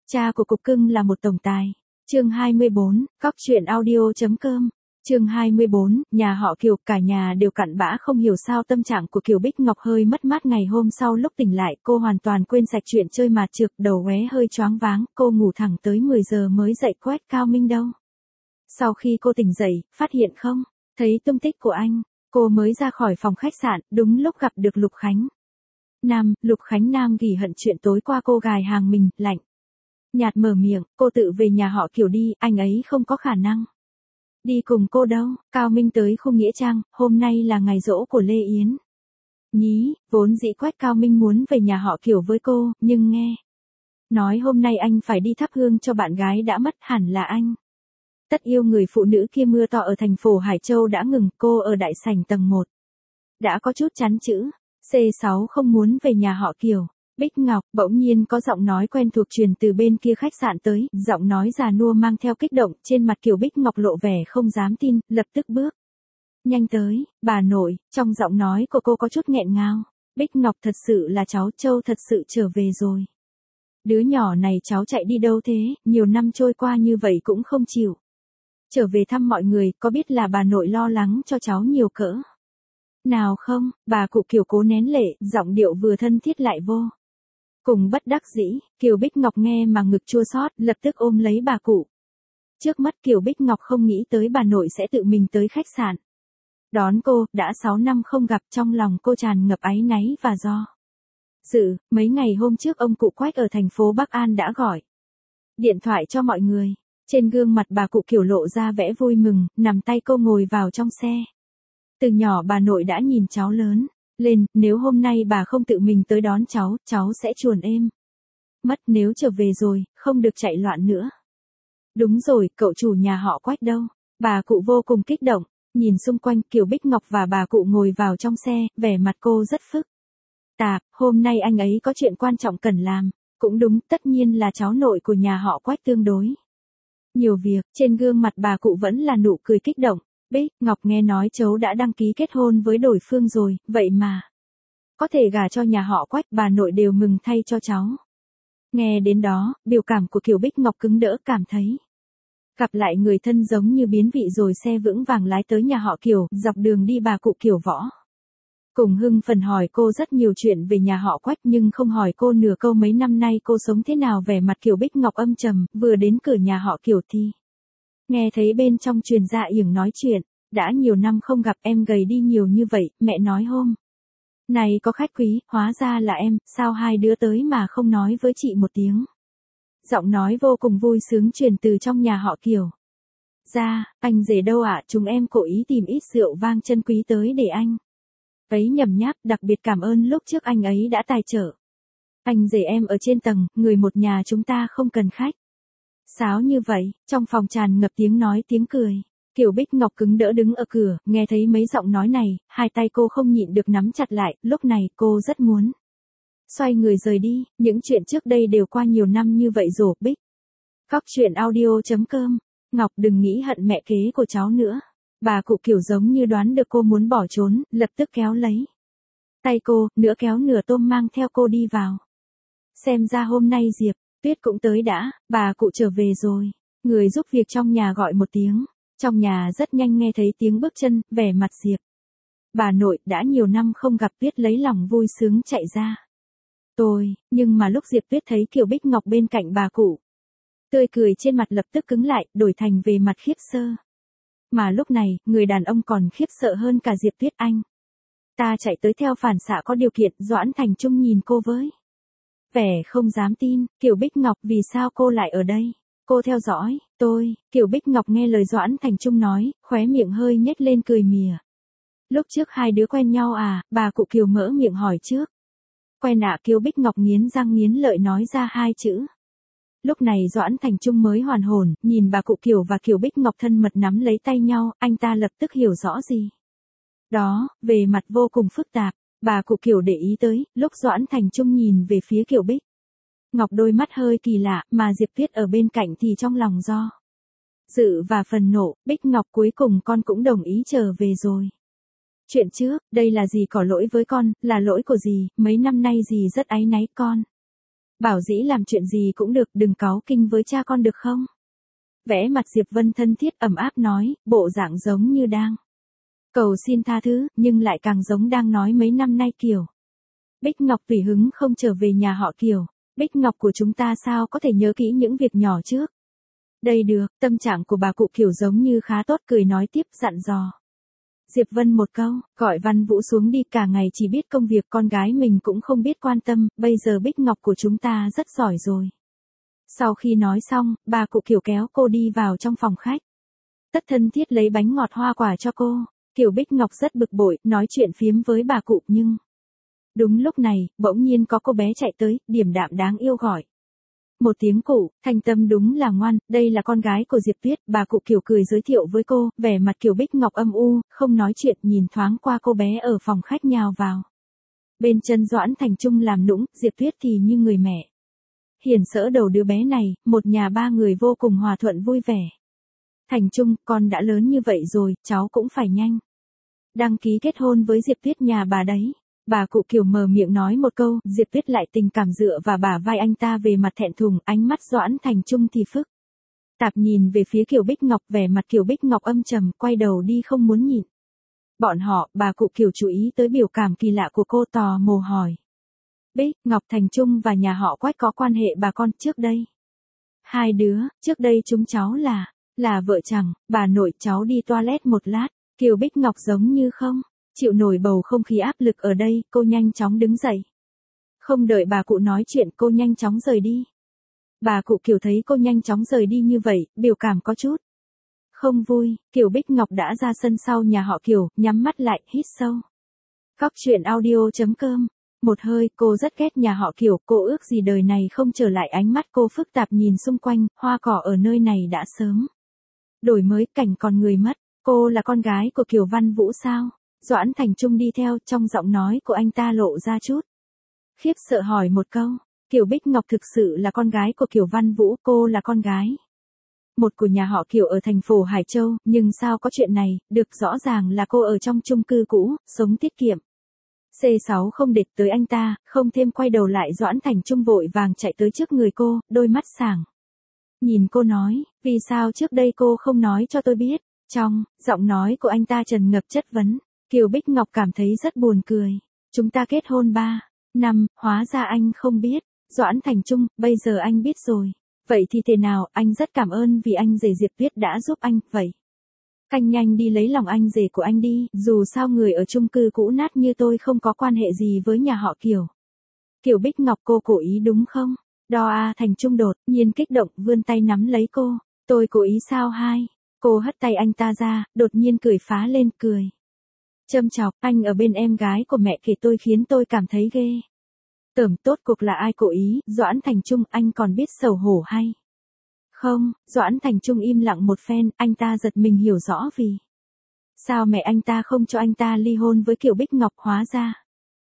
Cha của cục cưng là một tổng tài. Chương 24, Cóc truyện audio.com. Chương 24, nhà họ Kiều, cả nhà đều cặn bã không hiểu sao tâm trạng của Kiều Bích Ngọc hơi mất mát ngày hôm sau lúc tỉnh lại, cô hoàn toàn quên sạch chuyện chơi mạt trược, đầu óe hơi choáng váng, cô ngủ thẳng tới 10 giờ mới dậy quét Cao Minh đâu. Sau khi cô tỉnh dậy, phát hiện không thấy tung tích của anh, cô mới ra khỏi phòng khách sạn, đúng lúc gặp được Lục Khánh Lục Khánh Nam gỉ hận chuyện tối qua cô gài hàng mình, lạnh nhạt mở miệng, cô tự về nhà họ Kiều đi, anh ấy không có khả năng đi cùng cô đâu. Cao Minh tới khu nghĩa trang, hôm nay là ngày giỗ của Lê Yến Nhí, vốn dĩ Quách Cao Minh muốn về nhà họ Kiều với cô, nhưng nghe nói hôm nay anh phải đi thắp hương cho bạn gái đã mất, hẳn là anh tất yêu người phụ nữ kia. Mưa to ở thành phố Hải Châu đã ngừng, cô ở đại sảnh tầng 1 đã có chút chán chữ. C6 không muốn về nhà họ Kiều. Bích Ngọc, bỗng nhiên có giọng nói quen thuộc truyền từ bên kia khách sạn tới, giọng nói già nua mang theo kích động, trên mặt Kiều Bích Ngọc lộ vẻ không dám tin, lập tức bước nhanh tới. Bà nội, trong giọng nói của cô có chút nghẹn ngào. Bích Ngọc, thật sự là cháu Châu thật sự trở về rồi. Đứa nhỏ này cháu chạy đi đâu thế, nhiều năm trôi qua như vậy cũng không chịu trở về thăm mọi người, có biết là bà nội lo lắng cho cháu nhiều cỡ nào không? Bà cụ Kiều cố nén lệ, giọng điệu vừa thân thiết lại vô cùng bất đắc dĩ. Kiều Bích Ngọc nghe mà ngực chua xót, lập tức ôm lấy bà cụ. Trước mắt Kiều Bích Ngọc không nghĩ tới bà nội sẽ tự mình tới khách sạn đón cô, đã 6 năm không gặp, trong lòng cô tràn ngập áy náy và do dự. Mấy ngày hôm trước ông cụ Quách ở thành phố Bắc An đã gọi điện thoại cho mọi người. Trên gương mặt bà cụ Kiều lộ ra vẻ vui mừng, nắm tay cô ngồi vào trong xe. Từ nhỏ bà nội đã nhìn cháu lớn lên, nếu hôm nay bà không tự mình tới đón cháu, cháu sẽ chuồn êm mất, nếu trở về rồi, không được chạy loạn nữa. Đúng rồi, cậu chủ nhà họ Quách đâu? Bà cụ vô cùng kích động, nhìn xung quanh. Kiều Bích Ngọc và bà cụ ngồi vào trong xe, vẻ mặt cô rất phức tạp. Hôm nay anh ấy có chuyện quan trọng cần làm. Cũng đúng, tất nhiên là cháu nội của nhà họ Quách tương đối nhiều việc. Trên gương mặt bà cụ vẫn là nụ cười kích động. Bích Ngọc, nghe nói cháu đã đăng ký kết hôn với đối phương rồi, vậy mà có thể gả cho nhà họ Quách, bà nội đều mừng thay cho cháu. Nghe đến đó, biểu cảm của Kiều Bích Ngọc cứng đỡ, cảm thấy gặp lại người thân giống như biến vị rồi. Xe vững vàng lái tới nhà họ Kiều, dọc đường đi bà cụ Kiều võ cùng hưng phần hỏi cô rất nhiều chuyện về nhà họ Quách, nhưng không hỏi cô nửa câu mấy năm nay cô sống thế nào. Vẻ mặt Kiều Bích Ngọc âm trầm, vừa đến cửa nhà họ Kiều thì nghe thấy bên trong truyền ra yểng nói chuyện. Đã nhiều năm không gặp, em gầy đi nhiều như vậy, mẹ nói hôm này có khách quý, hóa ra là em, sao hai đứa tới mà không nói với chị một tiếng. Giọng nói vô cùng vui sướng truyền từ trong nhà họ Kiều ra. Anh rể đâu ạ? Chúng em cố ý tìm ít rượu vang chân quý tới để anh ấy nhấm nháp, đặc biệt cảm ơn lúc trước anh ấy đã tài trợ. Anh rể em ở trên tầng, người một nhà chúng ta không cần khách sáo như vậy. Trong phòng tràn ngập tiếng nói tiếng cười. Kiều Bích Ngọc cứng đỡ đứng ở cửa, nghe thấy mấy giọng nói này, hai tay cô không nhịn được nắm chặt lại. Lúc này cô rất muốn xoay người rời đi, những chuyện trước đây đều qua nhiều năm như vậy rồi. Bích Cóc truyện audio.com. Ngọc, đừng nghĩ hận mẹ kế của cháu nữa. Bà cụ Kiều giống như đoán được cô muốn bỏ trốn, lập tức kéo lấy tay cô, nửa kéo nửa tôm mang theo cô đi vào. Xem ra hôm nay Diệp Tuyết cũng tới đã. Bà cụ trở về rồi. Người giúp việc trong nhà gọi một tiếng. Trong nhà rất nhanh nghe thấy tiếng bước chân, vẻ mặt Diệp bà nội đã nhiều năm không gặp. Tuyết lấy lòng vui sướng chạy ra. Nhưng mà lúc Diệp Tuyết thấy Kiều Bích Ngọc bên cạnh bà cụ, tươi cười trên mặt lập tức cứng lại, đổi thành về mặt khiếp sợ. Mà lúc này, người đàn ông còn khiếp sợ hơn cả Diệp Tuyết. Anh ta chạy tới theo phản xạ có điều kiện. Doãn Thành Trung nhìn cô với vẻ không dám tin. Kiều Bích Ngọc, vì sao cô lại ở đây? Cô theo dõi tôi. Kiều Bích Ngọc nghe lời Doãn Thành Trung nói, khóe miệng hơi nhếch lên cười mỉa. Lúc trước hai đứa quen nhau à? Bà cụ Kiều mở miệng hỏi trước. Quen ạ. Kiều Bích Ngọc nghiến răng nghiến lợi nói ra hai chữ. Lúc này Doãn Thành Trung mới hoàn hồn, nhìn bà cụ Kiều và Kiều Bích Ngọc thân mật nắm lấy tay nhau, anh ta lập tức hiểu rõ gì đó, về mặt vô cùng phức tạp. Bà cụ Kiều để ý tới, lúc Doãn Thành Trung nhìn về phía Kiều Bích Ngọc đôi mắt hơi kỳ lạ, mà Diệp Tuyết ở bên cạnh thì trong lòng do dự và phần nộ. Bích Ngọc, cuối cùng con cũng đồng ý trở về rồi. Chuyện trước, đây là dì có lỗi với con, là lỗi của dì, mấy năm nay dì rất áy náy con. Bảo dĩ làm chuyện gì cũng được, đừng cáu kinh với cha con được không? Vẽ mặt Diệp Vân thân thiết ấm áp nói, bộ dạng giống như đang cầu xin tha thứ, nhưng lại càng giống đang nói mấy năm nay Kiều Bích Ngọc tùy hứng không trở về nhà họ Kiều. Bích Ngọc của chúng ta sao có thể nhớ kỹ những việc nhỏ trước? Đây được, tâm trạng của bà cụ Kiều giống như khá tốt, cười nói tiếp dặn dò. Diệp Vân một câu, gọi Văn Vũ xuống đi, cả ngày chỉ biết công việc, con gái mình cũng không biết quan tâm, bây giờ Bích Ngọc của chúng ta rất giỏi rồi. Sau khi nói xong, bà cụ Kiều kéo cô đi vào trong phòng khách. Tất thân thiết lấy bánh ngọt hoa quả cho cô. Kiều Bích Ngọc rất bực bội, nói chuyện phiếm với bà cụ nhưng... Đúng lúc này, bỗng nhiên có cô bé chạy tới, điềm đạm đáng yêu gọi. Một tiếng cụ, Thanh Tâm đúng là ngoan, đây là con gái của Diệp Tuyết, bà cụ Kiều cười giới thiệu với cô, vẻ mặt Kiều Bích Ngọc âm u, không nói chuyện, nhìn thoáng qua cô bé ở phòng khách nhào vào. Bên chân Doãn Thành Trung làm nũng, Diệp Tuyết thì như người mẹ hiền sỡ đầu đứa bé này, một nhà ba người vô cùng hòa thuận vui vẻ. Thành Trung, con đã lớn như vậy rồi, cháu cũng phải nhanh đăng ký kết hôn với Diệp Tuyết nhà bà đấy. Bà cụ Kiều mở miệng nói một câu, Diệp Tuyết lại tình cảm dựa vào bả vai anh ta, về mặt thẹn thùng, ánh mắt Doãn Thành Trung thì phức tạp nhìn về phía Kiều Bích Ngọc, vẻ mặt Kiều Bích Ngọc âm trầm, quay đầu đi không muốn nhìn. Bọn họ, bà cụ Kiều chú ý tới biểu cảm kỳ lạ của cô, tò mò hỏi. Bích Ngọc, Thành Trung và nhà họ Quách có quan hệ bà con trước đây? Hai đứa, trước đây chúng cháu là vợ chồng, bà nội cháu đi toilet một lát. Kiều Bích Ngọc giống như không chịu nổi bầu không khí áp lực ở đây, cô nhanh chóng đứng dậy. Không đợi bà cụ nói chuyện, cô nhanh chóng rời đi. Bà cụ Kiều thấy cô nhanh chóng rời đi như vậy, biểu cảm có chút không vui. Kiều Bích Ngọc đã ra sân sau nhà họ Kiều, nhắm mắt lại, hít sâu. Cóc truyện audio.com. Một hơi, cô rất ghét nhà họ Kiều, cô ước gì đời này không trở lại. Ánh mắt cô phức tạp nhìn xung quanh, hoa cỏ ở nơi này đã sớm đổi mới, cảnh còn người mất. Cô là con gái của Kiều Văn Vũ sao? Doãn Thành Trung đi theo, trong giọng nói của anh ta lộ ra chút khiếp sợ, hỏi một câu. Kiều Bích Ngọc thực sự là con gái của Kiều Văn Vũ, cô là con gái một của nhà họ Kiều ở thành phố Hải Châu, nhưng sao có chuyện này, được, rõ ràng là cô ở trong chung cư cũ, sống tiết kiệm. C6 không địch tới anh ta, không thêm quay đầu lại. Doãn Thành Trung vội vàng chạy tới trước người cô, đôi mắt sảng nhìn cô nói, vì sao trước đây cô không nói cho tôi biết? Trong giọng nói của anh ta tràn ngập chất vấn. Kiều Bích Ngọc cảm thấy rất buồn cười. Chúng ta kết hôn 3 năm, hóa ra anh không biết. Doãn Thành Trung, bây giờ anh biết rồi. Vậy thì thế nào, anh rất cảm ơn vì anh rể Diệp Tuyết đã giúp anh, vậy anh nhanh đi lấy lòng anh rể của anh đi, dù sao người ở chung cư cũ nát như tôi không có quan hệ gì với nhà họ Kiều. Kiều Bích Ngọc, cô cố ý đúng không? Thành Trung đột nhiên kích động, vươn tay nắm lấy cô. Tôi cố ý sao hai? Cô hất tay anh ta ra, đột nhiên cười phá lên, cười châm chọc, anh ở bên em gái của mẹ kể tôi khiến tôi cảm thấy ghê tởm. Tốt cuộc là ai cố ý? Doãn Thành Trung, anh còn biết xấu hổ hay không? Doãn Thành Trung im lặng một phen, anh ta giật mình hiểu rõ vì sao mẹ anh ta không cho anh ta ly hôn với Kiều Bích Ngọc, hóa ra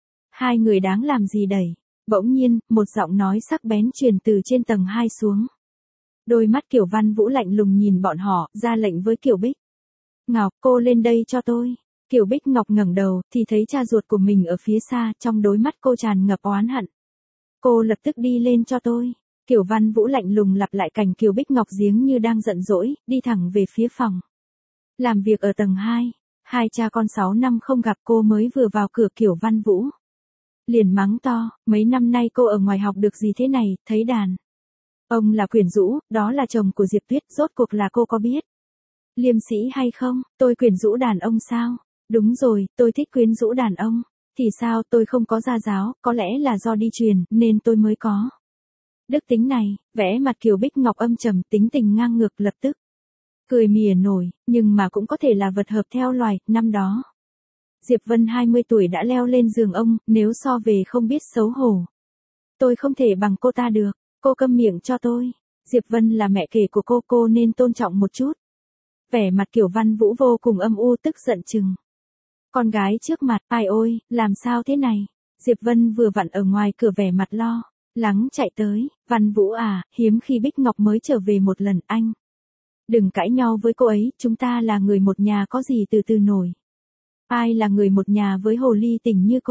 hai người đáng làm gì đẩy. Bỗng nhiên, một giọng nói sắc bén truyền từ trên tầng 2 xuống. Đôi mắt Kiều Văn Vũ lạnh lùng nhìn bọn họ, ra lệnh với Kiều Bích Ngọc, cô lên đây cho tôi. Kiều Bích Ngọc ngẩng đầu, thì thấy cha ruột của mình ở phía xa, trong đôi mắt cô tràn ngập oán hận. Cô lập tức đi lên cho tôi. Kiều Văn Vũ lạnh lùng lặp lại cảnh Kiều Bích Ngọc giếng như đang giận dỗi, đi thẳng về phía phòng làm việc ở tầng 2. Hai cha con 6 năm không gặp, cô mới vừa vào cửa Kiều Văn Vũ liền mắng to, mấy năm nay cô ở ngoài học được gì thế này, thấy đàn ông là quyến rũ, đó là chồng của Diệp Tuyết, rốt cuộc là cô có biết liêm sĩ hay không? Tôi quyến rũ đàn ông sao? Đúng rồi, tôi thích quyến rũ đàn ông. Thì sao, tôi không có gia giáo, có lẽ là do đi truyền, nên tôi mới có đức tính này. Vẽ mặt Kiều Bích Ngọc âm trầm, tính tình ngang ngược, lập tức cười mỉa nổi, nhưng mà cũng có thể là vật hợp theo loài. Năm đó Diệp Vân 20 tuổi đã leo lên giường ông, nếu so về không biết xấu hổ, tôi không thể bằng cô ta được. Cô câm miệng cho tôi. Diệp Vân là mẹ kể của cô nên tôn trọng một chút. Vẻ mặt Kiều Văn Vũ vô cùng âm u, tức giận chừng con gái trước mặt. Ai ôi, làm sao thế này? Diệp Vân vừa vặn ở ngoài cửa vẻ mặt lo lắng chạy tới. Văn Vũ à, hiếm khi Bích Ngọc mới trở về một lần, anh đừng cãi nhau với cô ấy, chúng ta là người một nhà, có gì từ từ nổi. Ai là người một nhà với hồ ly tình như cô?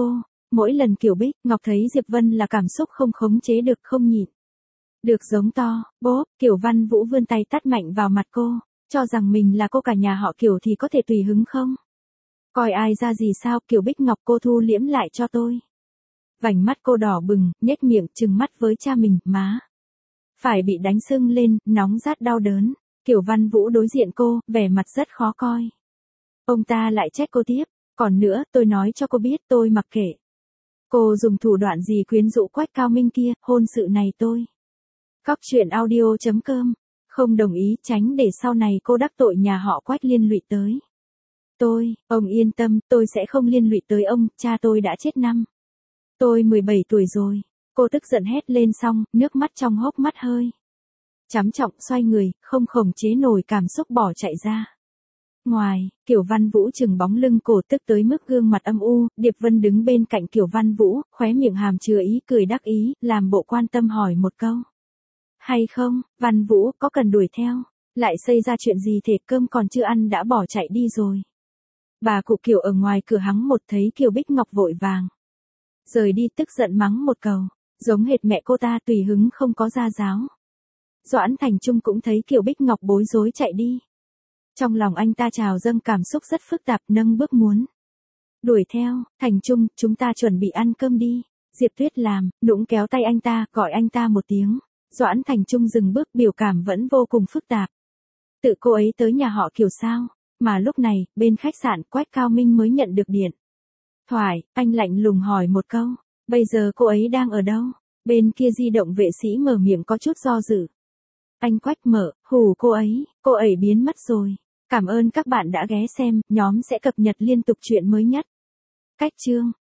Mỗi lần Kiều Bích Ngọc thấy Diệp Vân là cảm xúc không khống chế được, không nhịn được giống to, bốp. Kiều Văn Vũ vươn tay tát mạnh vào mặt cô, cho rằng mình là cô cả nhà họ Kiều thì có thể tùy hứng không? Coi ai ra gì sao? Kiều Bích Ngọc, cô thu liễm lại cho tôi. Vành mắt cô đỏ bừng, nhếch miệng trừng mắt với cha mình, má phải bị đánh sưng lên, nóng rát đau đớn. Kiều Văn Vũ đối diện cô, vẻ mặt rất khó coi. Ông ta lại trách cô tiếp, còn nữa, tôi nói cho cô biết, tôi mặc kệ. Cô dùng thủ đoạn gì quyến rũ Quách Cao Minh kia, hôn sự này tôi. Cóc truyện audio.com, không đồng ý, tránh để sau này cô đắc tội nhà họ Quách liên lụy tới. Ông yên tâm, tôi sẽ không liên lụy tới ông, cha tôi đã chết năm. Tôi 17 tuổi rồi. Cô tức giận hét lên xong, nước mắt trong hốc mắt hơi chắm trọng, xoay người, không khống chế nổi cảm xúc bỏ chạy ra. Ngoài, Kiều Văn Vũ chừng bóng lưng cổ tức tới mức gương mặt âm u, Điệp Vân đứng bên cạnh Kiều Văn Vũ, khóe miệng hàm chứa ý cười đắc ý, làm bộ quan tâm hỏi một câu. Hay không, Văn Vũ, có cần đuổi theo? Lại xảy ra chuyện gì thế, cơm còn chưa ăn đã bỏ chạy đi rồi. Bà cụ Kiều ở ngoài cửa hắng một thấy Kiều Bích Ngọc vội vàng rời đi, tức giận mắng một câu, giống hệt mẹ cô ta, tùy hứng không có gia giáo. Doãn Thành Trung cũng thấy Kiều Bích Ngọc bối rối chạy đi. Trong lòng anh ta trào dâng cảm xúc rất phức tạp, nâng bước muốn đuổi theo. Thành Trung, chúng ta chuẩn bị ăn cơm đi. Diệp Tuyết làm, nũng kéo tay anh ta, gọi anh ta một tiếng. Doãn Thành Trung dừng bước, biểu cảm vẫn vô cùng phức tạp. Tự cô ấy tới nhà họ Kiều sao? Mà lúc này, bên khách sạn Quách Cao Minh mới nhận được điện thoại, anh lạnh lùng hỏi một câu, bây giờ cô ấy đang ở đâu? Bên kia di động vệ sĩ mở miệng có chút do dự. Anh Quách mở, hù cô ấy biến mất rồi. Cảm ơn các bạn đã ghé xem, nhóm sẽ cập nhật liên tục chuyện mới nhất. Cách chương